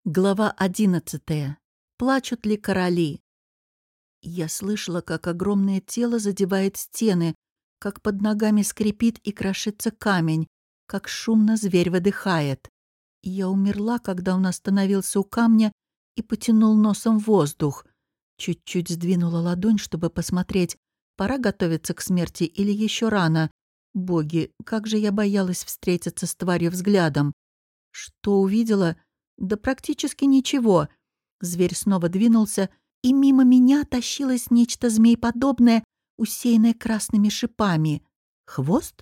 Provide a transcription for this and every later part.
Глава 11. Плачут ли короли? Я слышала, как огромное тело задевает стены, как под ногами скрипит и крошится камень, как шумно зверь выдыхает. Я умерла, когда он остановился у камня и потянул носом воздух. Чуть-чуть сдвинула ладонь, чтобы посмотреть, пора готовиться к смерти или еще рано. Боги, как же я боялась встретиться с тварью взглядом. Что увидела? Да практически ничего. Зверь снова двинулся, и мимо меня тащилось нечто змееподобное, усеянное красными шипами. Хвост?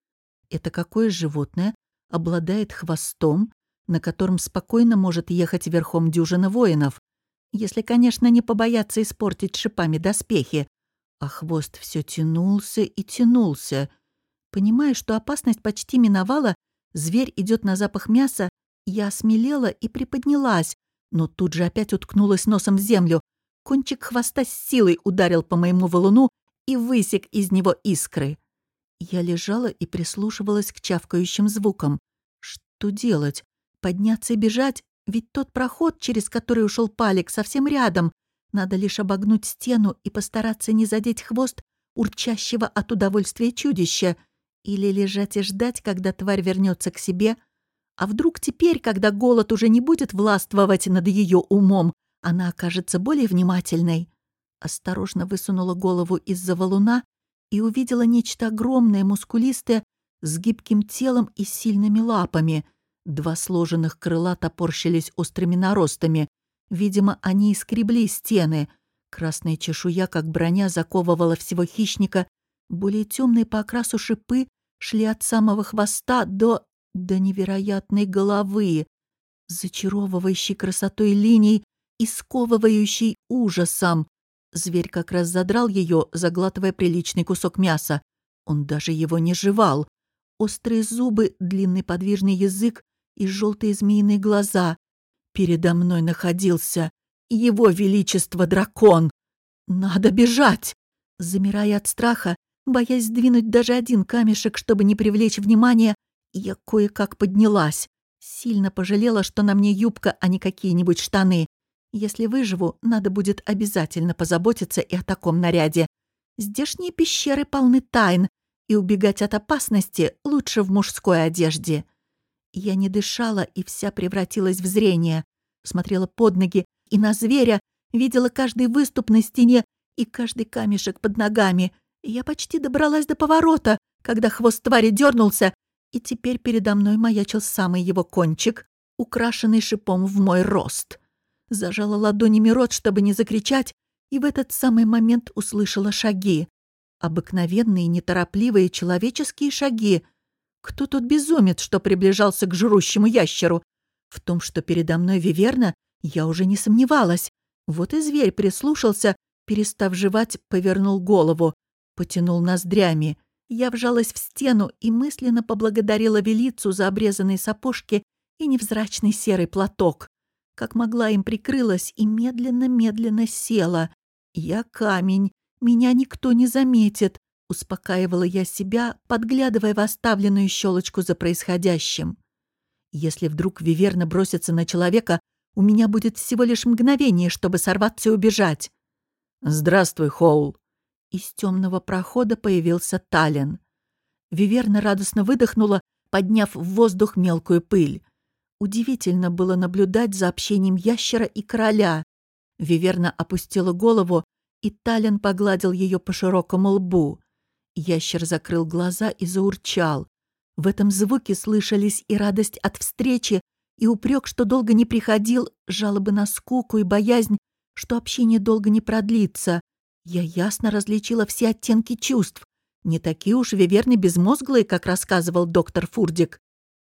Это какое животное обладает хвостом, на котором спокойно может ехать верхом дюжина воинов? Если, конечно, не побояться испортить шипами доспехи. А хвост все тянулся и тянулся. Понимая, что опасность почти миновала, зверь идет на запах мяса, я осмелела и приподнялась, но тут же опять уткнулась носом в землю. Кончик хвоста с силой ударил по моему валуну и высек из него искры. Я лежала и прислушивалась к чавкающим звукам. Что делать? Подняться и бежать? Ведь тот проход, через который ушел Палик, совсем рядом. Надо лишь обогнуть стену и постараться не задеть хвост урчащего от удовольствия чудища. Или лежать и ждать, когда тварь вернется к себе. А вдруг теперь, когда голод уже не будет властвовать над ее умом, она окажется более внимательной? Осторожно высунула голову из-за валуна и увидела нечто огромное, мускулистое, с гибким телом и сильными лапами. Два сложенных крыла топорщились острыми наростами. Видимо, они искребли стены. Красная чешуя, как броня, заковывала всего хищника. Более темные по окрасу шипы шли от самого хвоста до невероятной головы, зачаровывающей красотой линий и сковывающей ужасом. Зверь как раз задрал ее, заглатывая приличный кусок мяса. Он даже его не жевал. Острые зубы, длинный подвижный язык и желтые змеиные глаза. Передо мной находился его величество дракон. Надо бежать! Замирая от страха, боясь сдвинуть даже один камешек, чтобы не привлечь внимания, я кое-как поднялась. Сильно пожалела, что на мне юбка, а не какие-нибудь штаны. Если выживу, надо будет обязательно позаботиться и о таком наряде. Здешние пещеры полны тайн, и убегать от опасности лучше в мужской одежде. Я не дышала и вся превратилась в зрение. Смотрела под ноги и на зверя, видела каждый выступ на стене и каждый камешек под ногами. Я почти добралась до поворота, когда хвост твари дернулся, и теперь передо мной маячил самый его кончик, украшенный шипом в мой рост. Зажала ладонями рот, чтобы не закричать, и в этот самый момент услышала шаги. Обыкновенные, неторопливые человеческие шаги. Кто тот безумец, что приближался к жрущему ящеру? В том, что передо мной Виверна, я уже не сомневалась. Вот и зверь прислушался, перестав жевать, повернул голову, потянул ноздрями. Я вжалась в стену и мысленно поблагодарила Велицу за обрезанные сапожки и невзрачный серый платок. Как могла, им прикрылась и медленно-медленно села. «Я камень, меня никто не заметит», — успокаивала я себя, подглядывая в оставленную щелочку за происходящим. «Если вдруг Виверна бросится на человека, у меня будет всего лишь мгновение, чтобы сорваться и убежать». «Здравствуй, Хоул». Из темного прохода появился Тален. Виверна радостно выдохнула, подняв в воздух мелкую пыль. Удивительно было наблюдать за общением ящера и короля. Виверна опустила голову, и Тален погладил ее по широкому лбу. Ящер закрыл глаза и заурчал. В этом звуке слышались и радость от встречи, и упрек, что долго не приходил, жалобы на скуку и боязнь, что общение долго не продлится. Я ясно различила все оттенки чувств. Не такие уж виверны безмозглые, как рассказывал доктор Фурдик.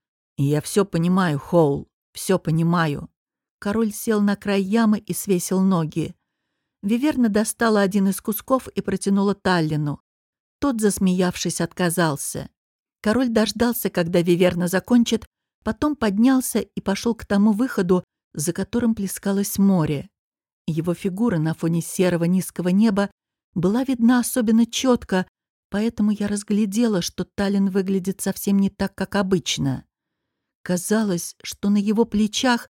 «Я все понимаю, Хоул, все понимаю». Король сел на край ямы и свесил ноги. Виверна достала один из кусков и протянула Таллину. Тот, засмеявшись, отказался. Король дождался, когда Виверна закончит, потом поднялся и пошел к тому выходу, за которым плескалось море. Его фигура на фоне серого низкого неба была видна особенно четко, поэтому я разглядела, что Таллин выглядит совсем не так, как обычно. Казалось, что на его плечах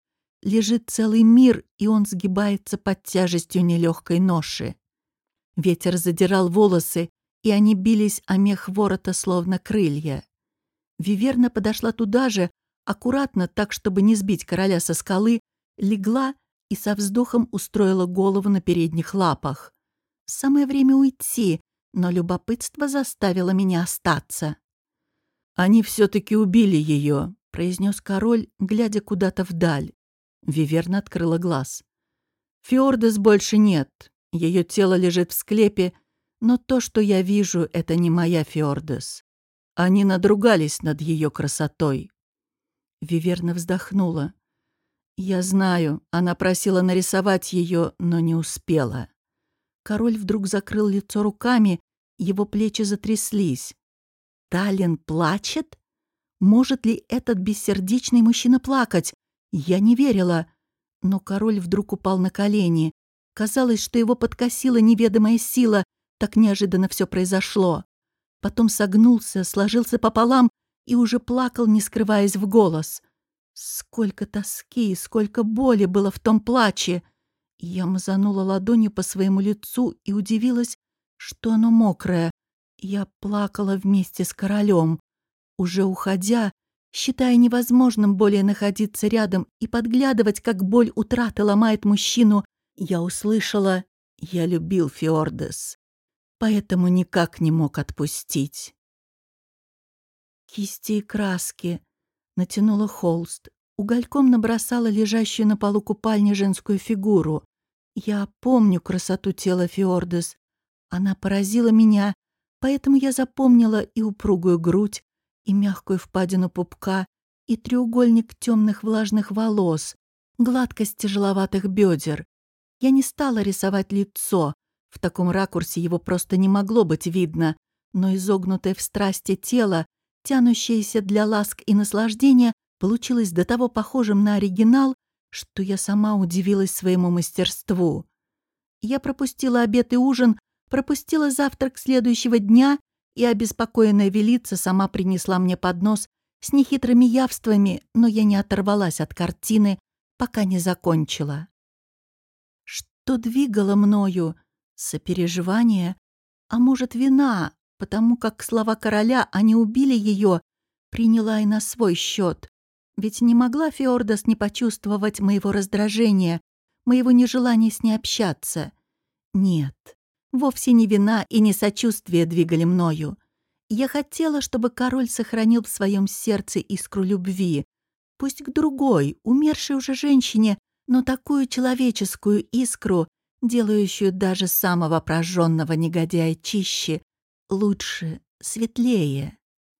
лежит целый мир, и он сгибается под тяжестью нелегкой ноши. Ветер задирал волосы, и они бились о мех ворота, словно крылья. Виверна подошла туда же, аккуратно, так, чтобы не сбить короля со скалы, легла и со вздохом устроила голову на передних лапах. Самое время уйти, но любопытство заставило меня остаться. «Они все-таки убили ее», — произнес король, глядя куда-то вдаль. Виверна открыла глаз. «Фьордес больше нет. Ее тело лежит в склепе, но то, что я вижу, это не моя Фьордес. Они надругались над ее красотой». Виверна вздохнула. «Я знаю, она просила нарисовать ее, но не успела». Король вдруг закрыл лицо руками, его плечи затряслись. «Таллин плачет? Может ли этот бессердечный мужчина плакать? Я не верила». Но король вдруг упал на колени. Казалось, что его подкосила неведомая сила, так неожиданно все произошло. Потом согнулся, сложился пополам и уже плакал, не скрываясь в голос. Сколько тоски, сколько боли было в том плаче! Я мазанула ладонью по своему лицу и удивилась, что оно мокрое. Я плакала вместе с королем. Уже уходя, считая невозможным более находиться рядом и подглядывать, как боль утраты ломает мужчину, я услышала: «Я любил Фьордес, поэтому никак не мог отпустить». Кисти и краски. Натянула холст. Угольком набросала лежащую на полу купальни женскую фигуру. Я помню красоту тела Фьордес. Она поразила меня, поэтому я запомнила и упругую грудь, и мягкую впадину пупка, и треугольник темных влажных волос, гладкость тяжеловатых бедер. Я не стала рисовать лицо. В таком ракурсе его просто не могло быть видно, но изогнутое в страсти тело, тянущееся для ласк и наслаждения, получилось до того похожим на оригинал, что я сама удивилась своему мастерству. Я пропустила обед и ужин, пропустила завтрак следующего дня, и обеспокоенная Велица сама принесла мне поднос с нехитрыми явствами, но я не оторвалась от картины, пока не закончила. Что двигало мною? Сопереживание? А может, вина, потому как слова короля «они убили ее» приняла и на свой счет. Ведь не могла Фьордес не почувствовать моего раздражения, моего нежелания с ней общаться. Нет, вовсе не вина и не сочувствие двигали мною. Я хотела, чтобы король сохранил в своем сердце искру любви, пусть к другой, умершей уже женщине, но такую человеческую искру, делающую даже самого прожженного негодяя чище, лучше, светлее.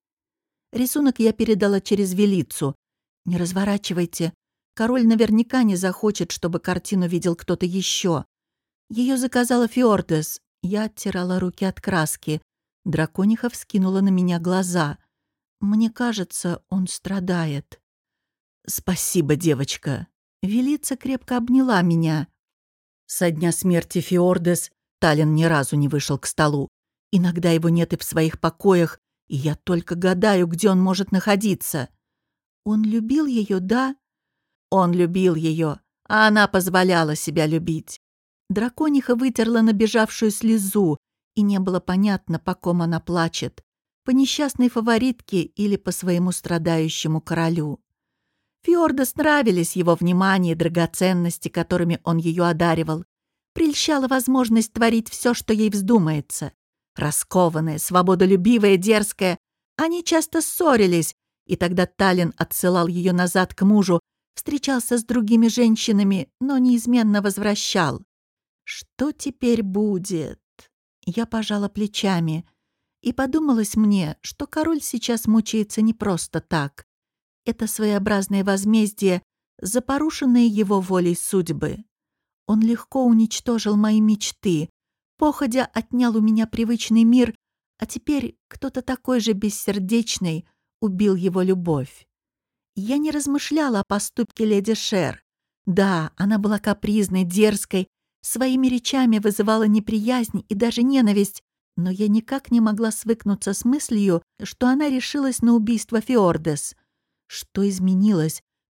Рисунок я передала через Велицу. «Не разворачивайте. Король наверняка не захочет, чтобы картину видел кто-то еще». Ее заказала Фьордес. Я оттирала руки от краски. Дракониха вскинула на меня глаза. Мне кажется, он страдает. «Спасибо, девочка». Велица крепко обняла меня. Со дня смерти Фьордес Таллин ни разу не вышел к столу. Иногда его нет и в своих покоях, и я только гадаю, где он может находиться. Он любил ее, да? Он любил ее, а она позволяла себя любить. Дракониха вытерла набежавшую слезу, и не было понятно, по ком она плачет. По несчастной фаворитке или по своему страдающему королю. Фьордес нравились его внимание и драгоценности, которыми он ее одаривал. Прельщала возможность творить все, что ей вздумается. Раскованная, свободолюбивая, дерзкая, они часто ссорились, и тогда Таллин отсылал ее назад к мужу, встречался с другими женщинами, но неизменно возвращал. Что теперь будет? Я пожала плечами, и подумалось мне, что король сейчас мучается не просто так. Это своеобразное возмездие за порушенные его волей судьбы. Он легко уничтожил мои мечты, походя отнял у меня привычный мир, а теперь кто-то такой же бессердечный убил его любовь. Я не размышляла о поступке леди Шер. Да, она была капризной, дерзкой, своими речами вызывала неприязнь и даже ненависть, но я никак не могла свыкнуться с мыслью, что она решилась на убийство Фьордес. Что изменилось?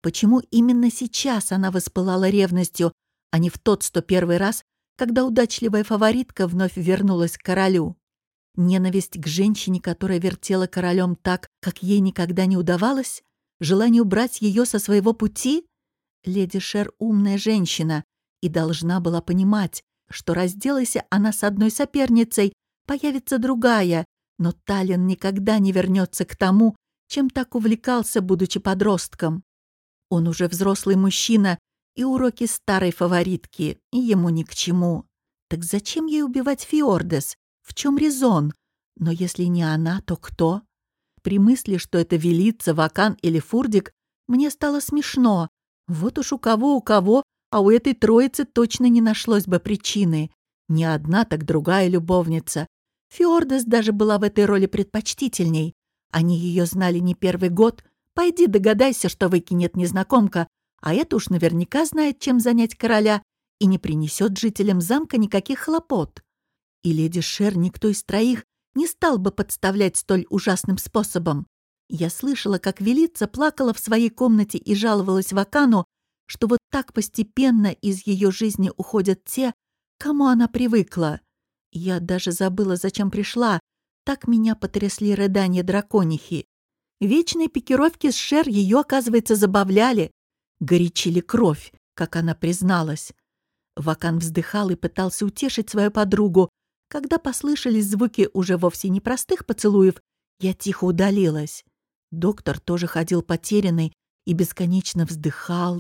Почему именно сейчас она воспылала ревностью, а не в тот 101 раз, когда удачливая фаворитка вновь вернулась к королю? Ненависть к женщине, которая вертела королем так, как ей никогда не удавалось? Желание убрать ее со своего пути? Леди Шер умная женщина и должна была понимать, что разделайся она с одной соперницей, появится другая, но Таллин никогда не вернется к тому, чем так увлекался, будучи подростком. Он уже взрослый мужчина, и уроки старой фаворитки ему ни к чему. Так зачем ей убивать Фиордес? В чем резон? Но если не она, то кто? При мысли, что это Велица, Вакан или Фурдик, мне стало смешно. Вот уж у кого, а у этой троицы точно не нашлось бы причины. Не одна, так другая любовница. Фиордес даже была в этой роли предпочтительней. Они ее знали не первый год. Пойди догадайся, что выкинет незнакомка, а это уж наверняка знает, чем занять короля, и не принесет жителям замка никаких хлопот. И леди Шер никто из троих не стал бы подставлять столь ужасным способом. Я слышала, как Велица плакала в своей комнате и жаловалась Вакану, что вот так постепенно из ее жизни уходят те, к кому она привыкла. Я даже забыла, зачем пришла. Так меня потрясли рыдания драконихи. Вечные пикировки с Шер ее, оказывается, забавляли. Горячили кровь, как она призналась. Вакан вздыхал и пытался утешить свою подругу. Когда послышались звуки уже вовсе непростых поцелуев, я тихо удалилась. Доктор тоже ходил потерянный и бесконечно вздыхал.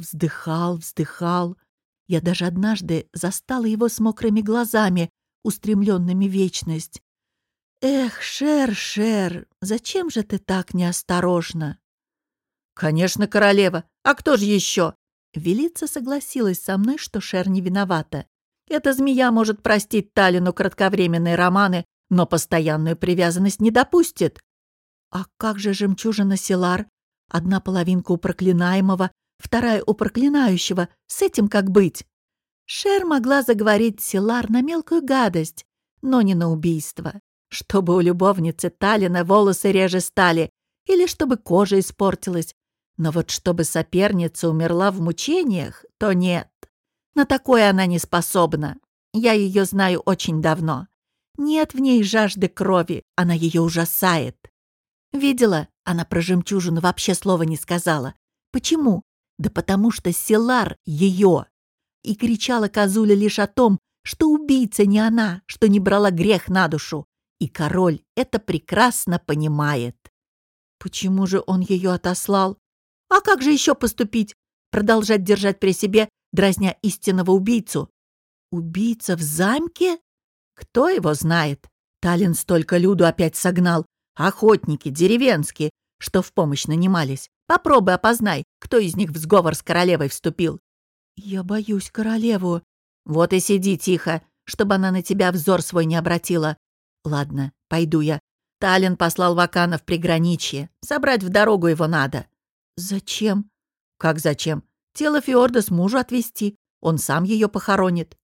Я даже однажды застала его с мокрыми глазами, устремленными в вечность. «Эх, Шер, зачем же ты так неосторожна?» «Конечно, королева. А кто же еще?» Велица согласилась со мной, что Шер не виновата. Эта змея может простить Таллину кратковременные романы, но постоянную привязанность не допустит. А как же жемчужина Силар? Одна половинка у проклинаемого, вторая у проклинающего. С этим как быть? Шер могла заговорить Силар на мелкую гадость, но не на убийство. Чтобы у любовницы Таллина волосы реже стали, или чтобы кожа испортилась. Но вот чтобы соперница умерла в мучениях, то нет. На такое она не способна. Я ее знаю очень давно. Нет в ней жажды крови, она ее ужасает. Видела? Она про жемчужину вообще слова не сказала. Почему? Да потому что Силар ее. И кричала козуля лишь о том, что убийца не она, что не брала грех на душу. И король это прекрасно понимает. Почему же он ее отослал? А как же еще поступить? Продолжать держать при себе, дразня истинного убийцу? Убийца в замке? Кто его знает? Таллин столько люду опять согнал. Охотники, деревенские, что в помощь нанимались. Попробуй опознай, кто из них в сговор с королевой вступил. Я боюсь королеву. Вот и сиди тихо, чтобы она на тебя взор свой не обратила. Ладно, пойду я. Таллин послал Вакана в приграничье. Собрать в дорогу его надо. Зачем? Как зачем? Тело Фиордес мужу отвезти. Он сам ее похоронит.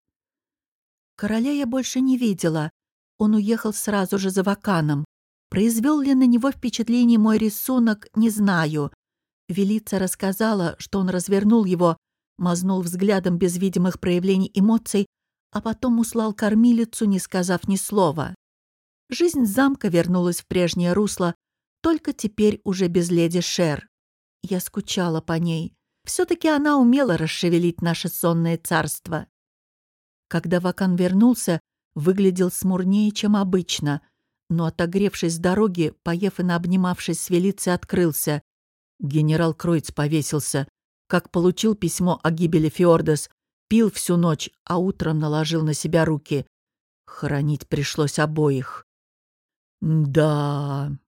Короля я больше не видела. Он уехал сразу же за Ваканом. Произвел ли на него впечатление мой рисунок, не знаю. Велица рассказала, что он развернул его, мазнул взглядом без видимых проявлений эмоций, а потом услал кормилицу, не сказав ни слова. Жизнь замка вернулась в прежнее русло, только теперь уже без леди Шер. Я скучала по ней. Все-таки она умела расшевелить наше сонное царство. Когда Вакан вернулся, выглядел смурнее, чем обычно, но, отогревшись с дороги, поев и наобнимавшись с Велицей, открылся. Генерал Кройц повесился. Как получил письмо о гибели Фиордес, пил всю ночь, а утром наложил на себя руки. Хоронить пришлось обоих. Да.